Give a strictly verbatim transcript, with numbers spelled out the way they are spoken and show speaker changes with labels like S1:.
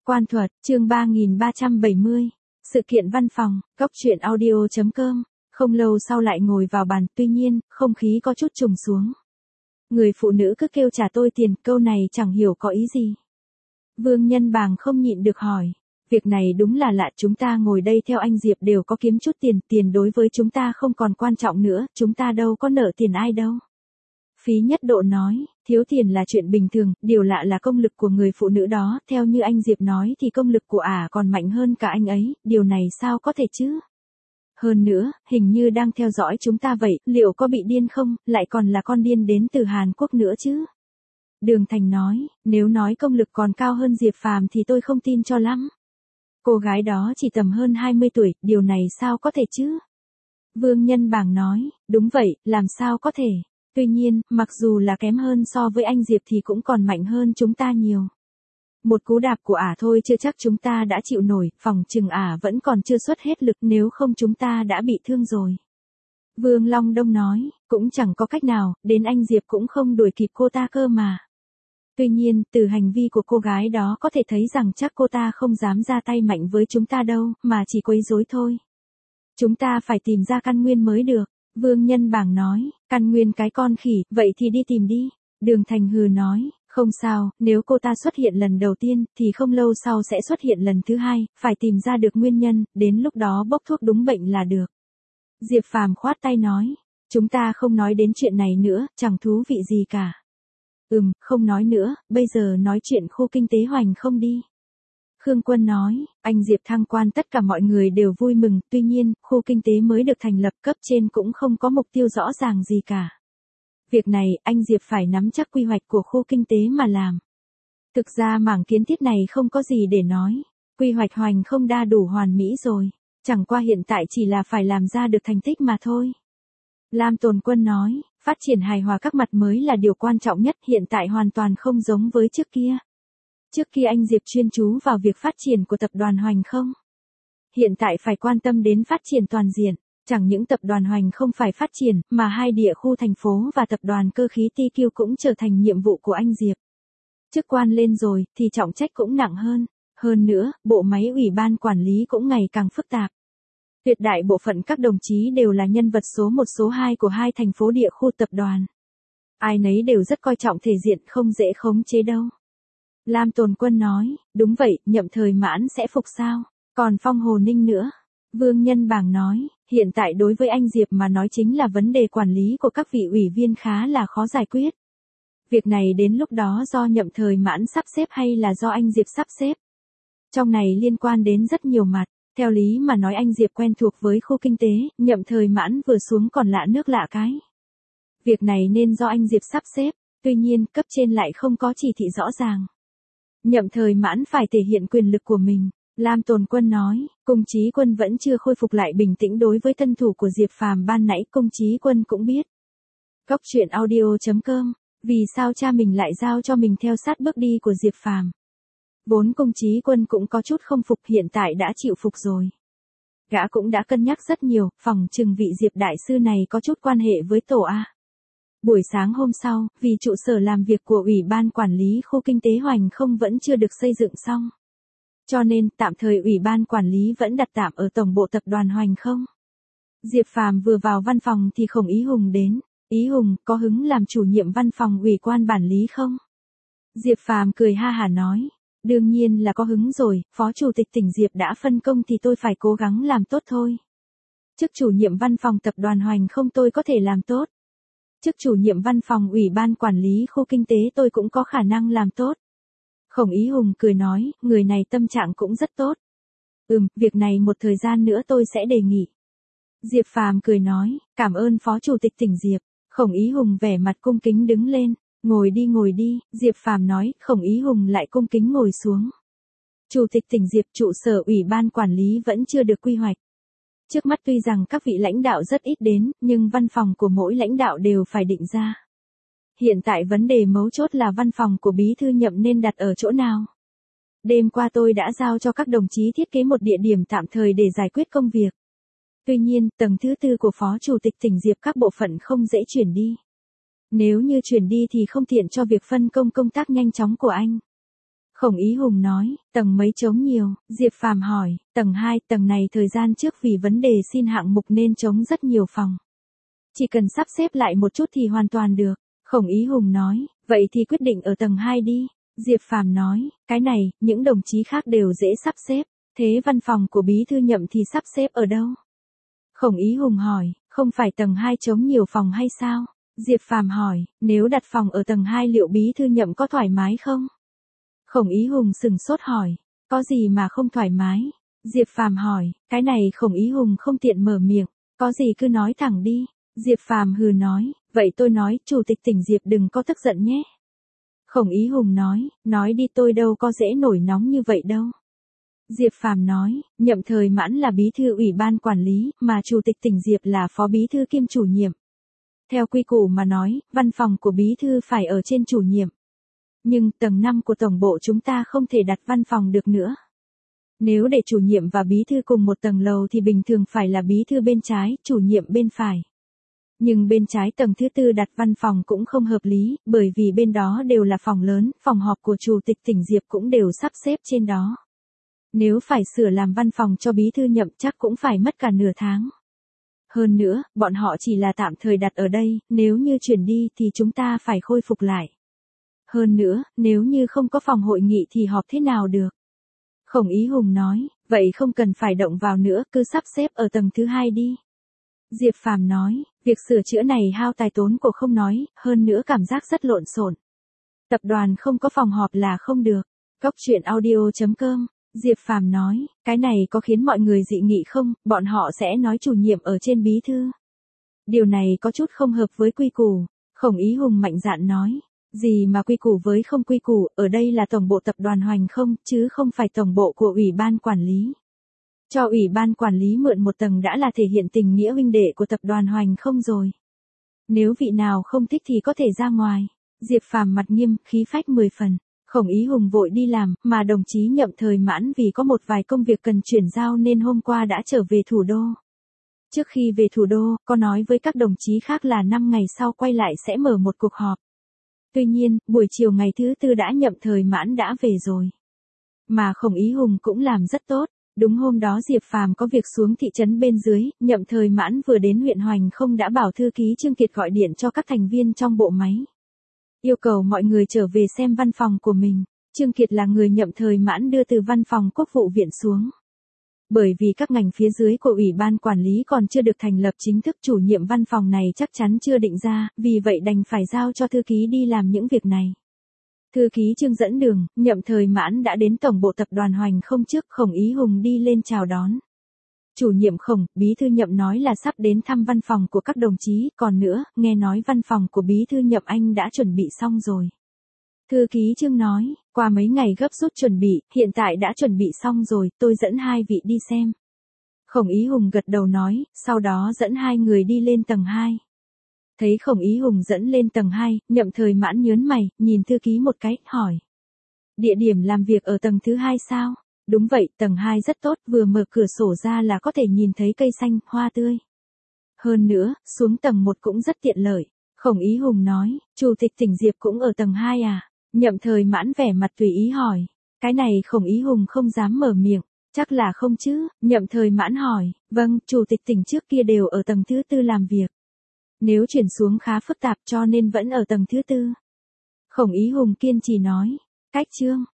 S1: Quan thuật, chương ba nghìn ba trăm bảy mươi. Sự kiện văn phòng, góc truyện audio chấm com. Không lâu sau lại ngồi vào bàn, tuy nhiên, không khí có chút trùng xuống. Người phụ nữ cứ kêu trả tôi tiền, câu này chẳng hiểu có ý gì. Vương Nhân Bàng không nhịn được hỏi. Việc này đúng là lạ, chúng ta ngồi đây theo anh Diệp đều có kiếm chút tiền, tiền đối với chúng ta không còn quan trọng nữa, chúng ta đâu có nợ tiền ai đâu. Phí Nhất Độ nói, thiếu tiền là chuyện bình thường, điều lạ là công lực của người phụ nữ đó, theo như anh Diệp nói thì công lực của ả còn mạnh hơn cả anh ấy, điều này sao có thể chứ? Hơn nữa, hình như đang theo dõi chúng ta vậy, liệu có bị điên không, lại còn là con điên đến từ Hàn Quốc nữa chứ? Đường Thành nói, nếu nói công lực còn cao hơn Diệp Phàm thì tôi không tin cho lắm. Cô gái đó chỉ tầm hơn hai mươi tuổi, điều này sao có thể chứ? Vương Nhân Bàng nói, đúng vậy, làm sao có thể? Tuy nhiên, mặc dù là kém hơn so với anh Diệp thì cũng còn mạnh hơn chúng ta nhiều. Một cú đạp của ả thôi chưa chắc chúng ta đã chịu nổi, phòng chừng ả vẫn còn chưa xuất hết lực, nếu không chúng ta đã bị thương rồi. Vương Long Đông nói, cũng chẳng có cách nào, đến anh Diệp cũng không đuổi kịp cô ta cơ mà. Tuy nhiên, từ hành vi của cô gái đó có thể thấy rằng chắc cô ta không dám ra tay mạnh với chúng ta đâu, mà chỉ quấy rối thôi. Chúng ta phải tìm ra căn nguyên mới được. Vương Nhân Bàng nói, căn nguyên cái con khỉ, vậy thì đi tìm đi. Đường Thành hừ nói, không sao, nếu cô ta xuất hiện lần đầu tiên, thì không lâu sau sẽ xuất hiện lần thứ hai, phải tìm ra được nguyên nhân, đến lúc đó bốc thuốc đúng bệnh là được. Diệp Phàm khoát tay nói, chúng ta không nói đến chuyện này nữa, chẳng thú vị gì cả. Ừm, không nói nữa, bây giờ nói chuyện khu kinh tế Hoành Không đi. Khương Quân nói, anh Diệp thăng quan tất cả mọi người đều vui mừng, tuy nhiên, khu kinh tế mới được thành lập cấp trên cũng không có mục tiêu rõ ràng gì cả. Việc này, anh Diệp phải nắm chắc quy hoạch của khu kinh tế mà làm. Thực ra mảng kiến thiết này không có gì để nói. Quy hoạch Hoành Không đa đủ hoàn mỹ rồi. Chẳng qua hiện tại chỉ là phải làm ra được thành tích mà thôi. Lam Tồn Quân nói, phát triển hài hòa các mặt mới là điều quan trọng nhất, hiện tại hoàn toàn không giống với trước kia. Trước kia anh Diệp chuyên chú vào việc phát triển của tập đoàn Hoành Không. Hiện tại phải quan tâm đến phát triển toàn diện, chẳng những tập đoàn Hoành Không phải phát triển, mà hai địa khu thành phố và tập đoàn cơ khí Ti Kiu cũng trở thành nhiệm vụ của anh Diệp. Chức quan lên rồi, thì trọng trách cũng nặng hơn. Hơn nữa, bộ máy ủy ban quản lý cũng ngày càng phức tạp. Tuyệt đại bộ phận các đồng chí đều là nhân vật số một số hai của hai thành phố địa khu tập đoàn. Ai nấy đều rất coi trọng thể diện, không dễ khống chế đâu. Lam Tồn Quân nói, đúng vậy, Nhậm Thời Mãn sẽ phục sao, còn Phong Hồ Ninh nữa. Vương Nhân Bàng nói, hiện tại đối với anh Diệp mà nói chính là vấn đề quản lý của các vị ủy viên khá là khó giải quyết. Việc này đến lúc đó do Nhậm Thời Mãn sắp xếp hay là do anh Diệp sắp xếp. Trong này liên quan đến rất nhiều mặt, theo lý mà nói anh Diệp quen thuộc với khu kinh tế, Nhậm Thời Mãn vừa xuống còn lạ nước lạ cái. Việc này nên do anh Diệp sắp xếp, tuy nhiên cấp trên lại không có chỉ thị rõ ràng. Nhậm Thời Mãn phải thể hiện quyền lực của mình. Lam Tồn Quân nói, Cung Chí Quân vẫn chưa khôi phục lại bình tĩnh đối với tân thủ của Diệp Phàm ban nãy, Cung Chí Quân cũng biết. Góc truyện audio chấm com, vì sao cha mình lại giao cho mình theo sát bước đi của Diệp Phàm. Vốn Cung Chí Quân cũng có chút không phục, hiện tại đã chịu phục rồi. Gã cũng đã cân nhắc rất nhiều, phòng chừng vị Diệp đại sư này có chút quan hệ với tổ A. Buổi sáng hôm sau, vì trụ sở làm việc của Ủy ban Quản lý khu kinh tế Hoành Không vẫn chưa được xây dựng xong. Cho nên, tạm thời Ủy ban Quản lý vẫn đặt tạm ở tổng bộ tập đoàn Hoành Không. Diệp Phàm vừa vào văn phòng thì Khổng Ý Hùng đến. Ý Hùng, có hứng làm chủ nhiệm văn phòng Ủy quan Bản lý không? Diệp Phàm cười ha hả nói. Đương nhiên là có hứng rồi, Phó Chủ tịch tỉnh Diệp đã phân công thì tôi phải cố gắng làm tốt thôi. Chức chủ nhiệm văn phòng tập đoàn Hoành Không tôi có thể làm tốt. Chức chủ nhiệm văn phòng Ủy ban Quản lý khu kinh tế tôi cũng có khả năng làm tốt. Khổng Ý Hùng cười nói, người này tâm trạng cũng rất tốt. Ừm, việc này một thời gian nữa tôi sẽ đề nghị. Diệp Phàm cười nói, cảm ơn Phó Chủ tịch tỉnh Diệp. Khổng Ý Hùng vẻ mặt cung kính đứng lên, ngồi đi ngồi đi, Diệp Phàm nói, Khổng Ý Hùng lại cung kính ngồi xuống. Chủ tịch tỉnh Diệp, trụ sở Ủy ban Quản lý vẫn chưa được quy hoạch. Trước mắt tuy rằng các vị lãnh đạo rất ít đến, nhưng văn phòng của mỗi lãnh đạo đều phải định ra. Hiện tại vấn đề mấu chốt là văn phòng của bí thư Nhậm nên đặt ở chỗ nào. Đêm qua tôi đã giao cho các đồng chí thiết kế một địa điểm tạm thời để giải quyết công việc. Tuy nhiên, tầng thứ tư của Phó Chủ tịch tỉnh Diệp các bộ phận không dễ chuyển đi. Nếu như chuyển đi thì không tiện cho việc phân công công tác nhanh chóng của anh. Khổng Ý Hùng nói, tầng mấy trống nhiều, Diệp Phàm hỏi, tầng hai, tầng này thời gian trước vì vấn đề xin hạng mục nên trống rất nhiều phòng. Chỉ cần sắp xếp lại một chút thì hoàn toàn được. Khổng Ý Hùng nói, vậy thì quyết định ở tầng hai đi. Diệp Phàm nói, cái này, những đồng chí khác đều dễ sắp xếp, thế văn phòng của bí thư Nhậm thì sắp xếp ở đâu? Khổng Ý Hùng hỏi, không phải tầng hai trống nhiều phòng hay sao? Diệp Phàm hỏi, nếu đặt phòng ở tầng hai liệu bí thư Nhậm có thoải mái không? Khổng Ý Hùng sừng sốt hỏi, có gì mà không thoải mái? Diệp Phàm hỏi, cái này Khổng Ý Hùng không tiện mở miệng, có gì cứ nói thẳng đi. Diệp Phàm hừ nói, vậy tôi nói, chủ tịch tỉnh Diệp đừng có tức giận nhé. Khổng Ý Hùng nói, nói đi tôi đâu có dễ nổi nóng như vậy đâu. Diệp Phàm nói, Nhậm Thời Mãn là bí thư ủy ban quản lý, mà chủ tịch tỉnh Diệp là phó bí thư kiêm chủ nhiệm. Theo quy củ mà nói, văn phòng của bí thư phải ở trên chủ nhiệm. Nhưng tầng năm của tổng bộ chúng ta không thể đặt văn phòng được nữa. Nếu để chủ nhiệm và bí thư cùng một tầng lầu thì bình thường phải là bí thư bên trái, chủ nhiệm bên phải. Nhưng bên trái tầng thứ tư đặt văn phòng cũng không hợp lý, bởi vì bên đó đều là phòng lớn, phòng họp của chủ tịch tỉnh Diệp cũng đều sắp xếp trên đó. Nếu phải sửa làm văn phòng cho bí thư Nhậm chắc cũng phải mất cả nửa tháng. Hơn nữa, bọn họ chỉ là tạm thời đặt ở đây, nếu như chuyển đi thì chúng ta phải khôi phục lại. Hơn nữa, nếu như không có phòng hội nghị thì họp thế nào được? Khổng Ý Hùng nói, vậy không cần phải động vào nữa, cứ sắp xếp ở tầng thứ hai đi. Diệp Phàm nói, việc sửa chữa này hao tài tốn của không nói, hơn nữa cảm giác rất lộn xộn. Tập đoàn không có phòng họp là không được. Góc truyện audio chấm com, Diệp Phàm nói, cái này có khiến mọi người dị nghị không, bọn họ sẽ nói chủ nhiệm ở trên bí thư. Điều này có chút không hợp với quy củ. Khổng Ý Hùng mạnh dạn nói, gì mà quy củ với không quy củ, ở đây là tổng bộ tập đoàn Hoành Không, chứ không phải tổng bộ của ủy ban quản lý. Cho ủy ban quản lý mượn một tầng đã là thể hiện tình nghĩa huynh đệ của tập đoàn Hoành Không rồi. Nếu vị nào không thích thì có thể ra ngoài. Diệp Phàm mặt nghiêm, khí phách mười phần. Khổng Ý Hùng vội đi làm, mà đồng chí Nhậm Thời Mãn vì có một vài công việc cần chuyển giao nên hôm qua đã trở về thủ đô. Trước khi về thủ đô, có nói với các đồng chí khác là năm ngày sau quay lại sẽ mở một cuộc họp. Tuy nhiên, buổi chiều ngày thứ tư đã Nhậm Thời Mãn đã về rồi. Mà Khổng Ý Hùng cũng làm rất tốt. Đúng hôm đó Diệp Phàm có việc xuống thị trấn bên dưới, Nhậm Thời Mãn vừa đến huyện Hoành Không đã bảo thư ký Trương Kiệt gọi điện cho các thành viên trong bộ máy. Yêu cầu mọi người trở về xem văn phòng của mình. Trương Kiệt là người Nhậm Thời Mãn đưa từ văn phòng quốc vụ viện xuống. Bởi vì các ngành phía dưới của ủy ban quản lý còn chưa được thành lập chính thức, chủ nhiệm văn phòng này chắc chắn chưa định ra, vì vậy đành phải giao cho thư ký đi làm những việc này. Thư ký Trương dẫn đường, Nhậm Thời Mãn đã đến tổng bộ tập đoàn Hoành Không trước, Khổng Ý Hùng đi lên chào đón. Chủ nhiệm Khổng, bí thư Nhậm nói là sắp đến thăm văn phòng của các đồng chí, còn nữa, nghe nói văn phòng của bí thư Nhậm anh đã chuẩn bị xong rồi. Thư ký Trương nói, qua mấy ngày gấp rút chuẩn bị, hiện tại đã chuẩn bị xong rồi, tôi dẫn hai vị đi xem. Khổng Ý Hùng gật đầu nói, sau đó dẫn hai người đi lên tầng hai. Thấy Khổng Ý Hùng dẫn lên tầng hai, Nhậm Thời Mãn nhớn mày, nhìn thư ký một cái, hỏi. Địa điểm làm việc ở tầng thứ hai sao? Đúng vậy, tầng hai rất tốt, vừa mở cửa sổ ra là có thể nhìn thấy cây xanh, hoa tươi. Hơn nữa, xuống tầng một cũng rất tiện lợi. Khổng Ý Hùng nói, Chủ tịch tỉnh Diệp cũng ở tầng hai à? Nhậm Thời Mãn vẻ mặt tùy ý hỏi. Cái này Khổng Ý Hùng không dám mở miệng. Chắc là không chứ, Nhậm Thời Mãn hỏi. Vâng, Chủ tịch tỉnh trước kia đều ở tầng thứ tư làm việc. Nếu chuyển xuống khá phức tạp cho nên vẫn ở tầng thứ tư. Khổng Ý Hùng kiên trì nói. Cách Trương,